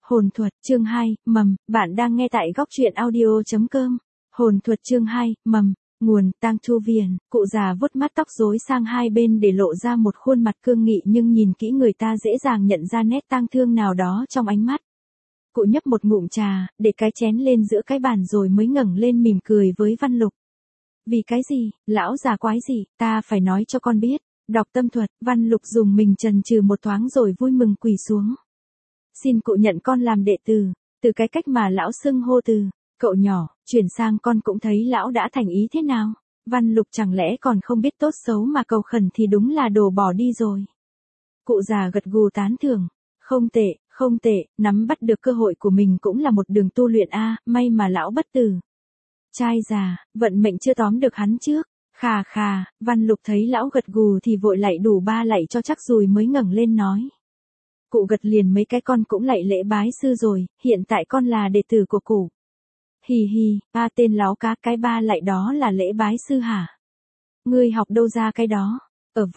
Hồn thuật, chương 2, mầm, bạn đang nghe tại góc truyện audio.com. Hồn thuật chương 2, mầm, nguồn, Tang Thu Viền, cụ già vuốt mắt tóc rối sang hai bên để lộ ra một khuôn mặt cương nghị nhưng nhìn kỹ người ta dễ dàng nhận ra nét tang thương nào đó trong ánh mắt. Cụ nhấp một ngụm trà, để cái chén lên giữa cái bàn rồi mới ngẩng lên mỉm cười với Văn Lục. Vì cái gì, lão già quái gì, ta phải nói cho con biết. Đọc tâm thuật, Văn Lục dùng mình chần chừ một thoáng rồi vui mừng quỳ xuống. Xin cụ nhận con làm đệ tử, từ cái cách mà lão xưng hô từ cậu nhỏ, chuyển sang con cũng thấy lão đã thành ý thế nào. Văn Lục chẳng lẽ còn không biết tốt xấu mà cầu khẩn thì đúng là đồ bỏ đi rồi. Cụ già gật gù tán thưởng, không tệ, nắm bắt được cơ hội của mình cũng là một đường tu luyện a, may mà lão bất tử. Trai già, vận mệnh chưa tóm được hắn trước. Khà, Văn Lục thấy lão gật gù thì vội lạy đủ 3 lạy cho chắc rồi mới ngẩng lên nói. Cụ gật liền mấy cái con cũng lạy lễ bái sư rồi, hiện tại con là đệ tử của cụ. Hì, tên láo cá, cái 3 lạy đó là lễ bái sư hả? Ngươi học đâu ra cái đó? Ở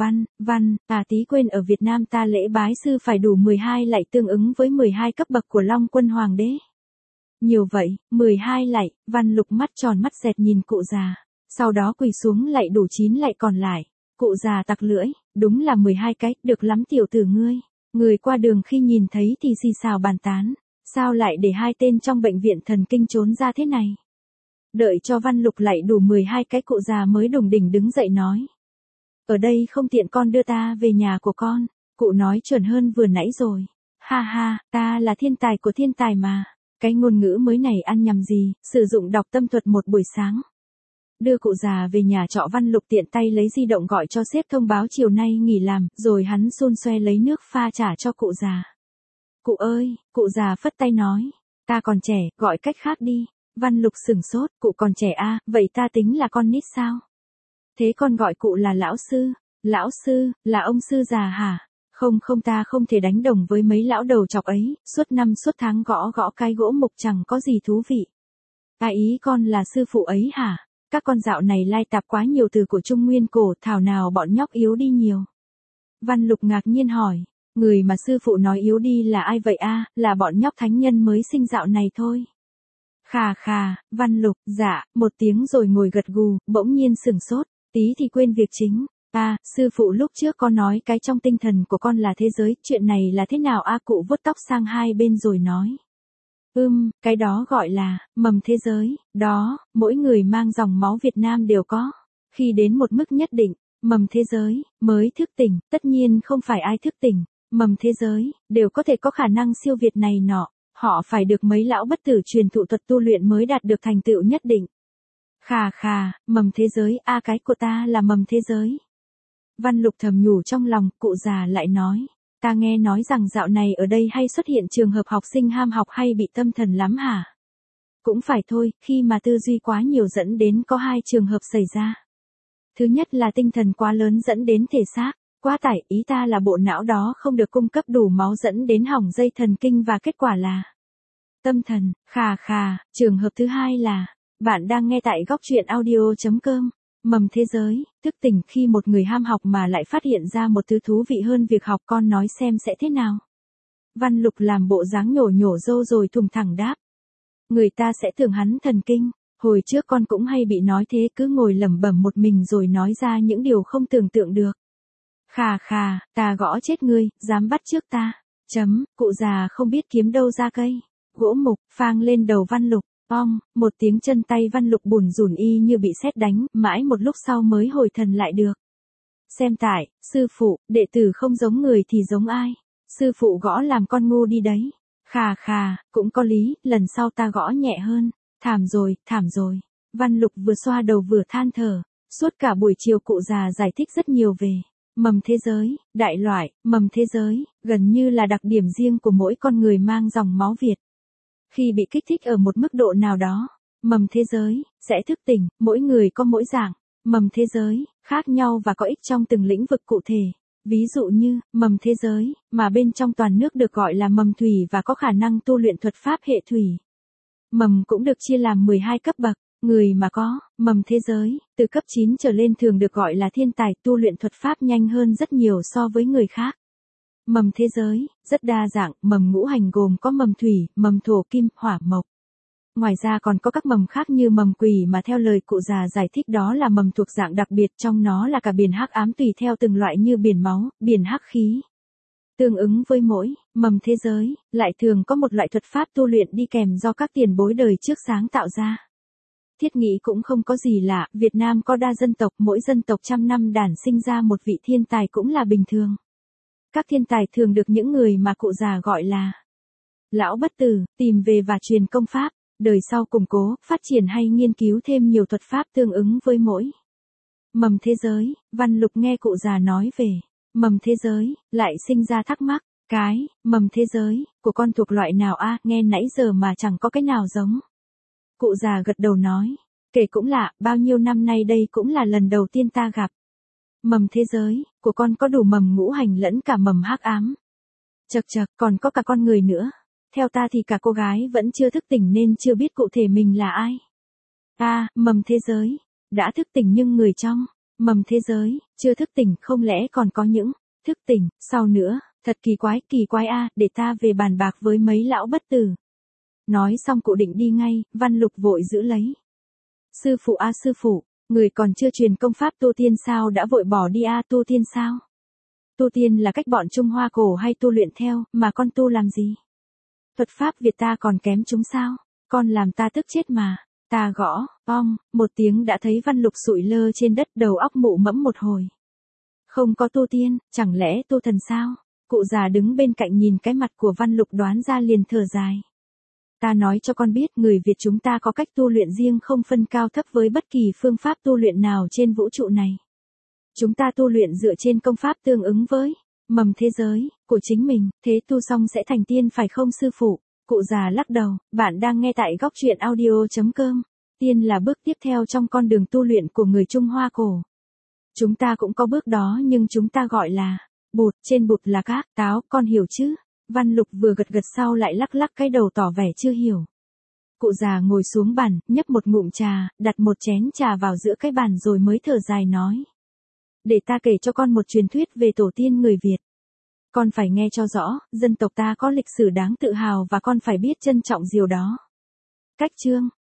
tí quên ở Việt Nam ta lễ bái sư phải đủ 12 lạy tương ứng với 12 cấp bậc của Long Quân Hoàng đế. Nhiều vậy, 12 lạy, Văn Lục mắt tròn mắt dẹt nhìn cụ già. Sau đó quỳ xuống lạy đủ 9 lạy còn lại. Cụ già tặc lưỡi, đúng là 12 cái, được lắm tiểu tử ngươi. Người qua đường khi nhìn thấy thì xì xào bàn tán. Sao lại để 2 tên trong bệnh viện thần kinh trốn ra thế này? Đợi cho Văn Lục lạy đủ 12 cái cụ già mới đùng đỉnh đứng dậy nói. Ở đây không tiện con đưa ta về nhà của con. Cụ nói chuẩn hơn vừa nãy rồi. Ha, ta là thiên tài của thiên tài mà. Cái ngôn ngữ mới này ăn nhầm gì, sử dụng đọc tâm thuật một buổi sáng. Đưa cụ già về nhà trọ, Văn Lục tiện tay lấy di động gọi cho sếp thông báo chiều nay nghỉ làm, rồi hắn xôn xoe lấy nước pha trả cho cụ già. Cụ ơi, cụ già phất tay nói, ta còn trẻ, gọi cách khác đi. Văn Lục sửng sốt, cụ còn trẻ à, vậy ta tính là con nít sao? Thế con gọi cụ là lão sư, là ông sư già hả? Không, ta không thể đánh đồng với mấy lão đầu chọc ấy, suốt năm suốt tháng gõ cái gỗ mục chẳng có gì thú vị. Ý con là sư phụ ấy hả? Các con dạo này lai tạp quá nhiều từ của Trung Nguyên cổ, thảo nào bọn nhóc yếu đi nhiều. Văn Lục ngạc nhiên hỏi, người mà sư phụ nói yếu đi là ai vậy a? Là bọn nhóc thánh nhân mới sinh dạo này thôi. Khà, Văn Lục, dạ, một tiếng rồi ngồi gật gù, bỗng nhiên sửng sốt, tí thì quên việc chính. Sư phụ lúc trước con nói cái trong tinh thần của con là thế giới, chuyện này là thế nào a? Cụ vuốt tóc sang hai bên rồi nói. Cái đó gọi là mầm thế giới, đó, mỗi người mang dòng máu Việt Nam đều có. Khi đến một mức nhất định, mầm thế giới mới thức tỉnh, tất nhiên không phải ai thức tỉnh, mầm thế giới đều có thể có khả năng siêu việt này nọ, họ phải được mấy lão bất tử truyền thụ thuật tu luyện mới đạt được thành tựu nhất định. Khà, mầm thế giới, cái của ta là mầm thế giới. Văn Lục thầm nhủ trong lòng, cụ già lại nói. Ta nghe nói rằng dạo này ở đây hay xuất hiện trường hợp học sinh ham học hay bị tâm thần lắm hả? Cũng phải thôi, khi mà tư duy quá nhiều dẫn đến có 2 trường hợp xảy ra. Thứ nhất là tinh thần quá lớn dẫn đến thể xác, quá tải, ý ta là bộ não đó không được cung cấp đủ máu dẫn đến hỏng dây thần kinh và kết quả là tâm thần. Khà, trường hợp thứ hai là, bạn đang nghe tại góc truyện audio.com. Mầm thế giới, thức tỉnh khi một người ham học mà lại phát hiện ra một thứ thú vị hơn việc học, con nói xem sẽ thế nào. Văn Lục làm bộ dáng nhổ râu rồi thùng thẳng đáp. Người ta sẽ tưởng hắn thần kinh, hồi trước con cũng hay bị nói thế, cứ ngồi lẩm bẩm một mình rồi nói ra những điều không tưởng tượng được. Khà, ta gõ chết ngươi, dám bắt trước ta. Cụ già không biết kiếm đâu ra cây gỗ mục, phang lên đầu Văn Lục. Một tiếng chân tay Văn Lục bủn rủn y như bị sét đánh, mãi một lúc sau mới hồi thần lại được. Xem tại, sư phụ, đệ tử không giống người thì giống ai? Sư phụ gõ làm con ngu đi đấy. Khà, cũng có lý, lần sau ta gõ nhẹ hơn. Thảm rồi. Văn Lục vừa xoa đầu vừa than thở. Suốt cả buổi chiều cụ già giải thích rất nhiều về mầm thế giới, đại loại, mầm thế giới, gần như là đặc điểm riêng của mỗi con người mang dòng máu Việt. Khi bị kích thích ở một mức độ nào đó, mầm thế giới sẽ thức tỉnh, mỗi người có mỗi dạng mầm thế giới khác nhau và có ích trong từng lĩnh vực cụ thể. Ví dụ như, mầm thế giới mà bên trong toàn nước được gọi là mầm thủy và có khả năng tu luyện thuật pháp hệ thủy. Mầm cũng được chia làm 12 cấp bậc, người mà có mầm thế giới từ cấp 9 trở lên thường được gọi là thiên tài, tu luyện thuật pháp nhanh hơn rất nhiều so với người khác. Mầm thế giới, rất đa dạng, mầm ngũ hành gồm có mầm thủy, mầm thổ kim, hỏa mộc. Ngoài ra còn có các mầm khác như mầm quỷ mà theo lời cụ già giải thích đó là mầm thuộc dạng đặc biệt, trong nó là cả biển hắc ám tùy theo từng loại như biển máu, biển hắc khí. Tương ứng với mỗi mầm thế giới, lại thường có một loại thuật pháp tu luyện đi kèm do các tiền bối đời trước sáng tạo ra. Thiết nghĩ cũng không có gì lạ, Việt Nam có đa dân tộc, mỗi dân tộc trăm năm đản sinh ra một vị thiên tài cũng là bình thường. Các thiên tài thường được những người mà cụ già gọi là lão bất tử, tìm về và truyền công pháp, đời sau củng cố, phát triển hay nghiên cứu thêm nhiều thuật pháp tương ứng với mỗi mầm thế giới. Văn Lục nghe cụ già nói về mầm thế giới, lại sinh ra thắc mắc, cái mầm thế giới của con thuộc loại nào a, nghe nãy giờ mà chẳng có cái nào giống. Cụ già gật đầu nói, kể cũng lạ, bao nhiêu năm nay đây cũng là lần đầu tiên ta gặp. Mầm thế giới của con có đủ mầm ngũ hành lẫn cả mầm hắc ám. Chậc chậc, còn có cả con người nữa. Theo ta thì cả cô gái vẫn chưa thức tỉnh nên chưa biết cụ thể mình là ai. Mầm thế giới đã thức tỉnh nhưng người trong mầm thế giới chưa thức tỉnh, không lẽ còn có những thức tỉnh sau nữa, thật kỳ quái để ta về bàn bạc với mấy lão bất tử. Nói xong cụ định đi ngay, Văn Lục vội giữ lấy. Sư phụ sư phụ, người còn chưa truyền công pháp tu tiên sao đã vội bỏ đi tu tiên sao? Tu tiên là cách bọn Trung Hoa cổ hay tu luyện theo, mà con tu làm gì? Thuật pháp Việt ta còn kém chúng sao? Con làm ta tức chết mà. Ta gõ, một tiếng đã thấy Văn Lục sụi lơ trên đất, đầu óc mụ mẫm một hồi. Không có tu tiên, chẳng lẽ tu thần sao? Cụ già đứng bên cạnh nhìn cái mặt của Văn Lục đoán ra liền thở dài. Ta nói cho con biết, người Việt chúng ta có cách tu luyện riêng không phân cao thấp với bất kỳ phương pháp tu luyện nào trên vũ trụ này. Chúng ta tu luyện dựa trên công pháp tương ứng với mầm thế giới của chính mình, thế tu xong sẽ thành tiên phải không sư phụ? Cụ già lắc đầu, bạn đang nghe tại góc truyện audio.com. Tiên là bước tiếp theo trong con đường tu luyện của người Trung Hoa cổ. Chúng ta cũng có bước đó nhưng chúng ta gọi là bụt, trên bụt là các táo, con hiểu chứ? Văn Lục vừa gật gật sau lại lắc lắc cái đầu tỏ vẻ chưa hiểu. Cụ già ngồi xuống bàn, nhấp một ngụm trà, đặt một chén trà vào giữa cái bàn rồi mới thở dài nói. Để ta kể cho con một truyền thuyết về tổ tiên người Việt. Con phải nghe cho rõ, dân tộc ta có lịch sử đáng tự hào và con phải biết trân trọng điều đó. Cách chương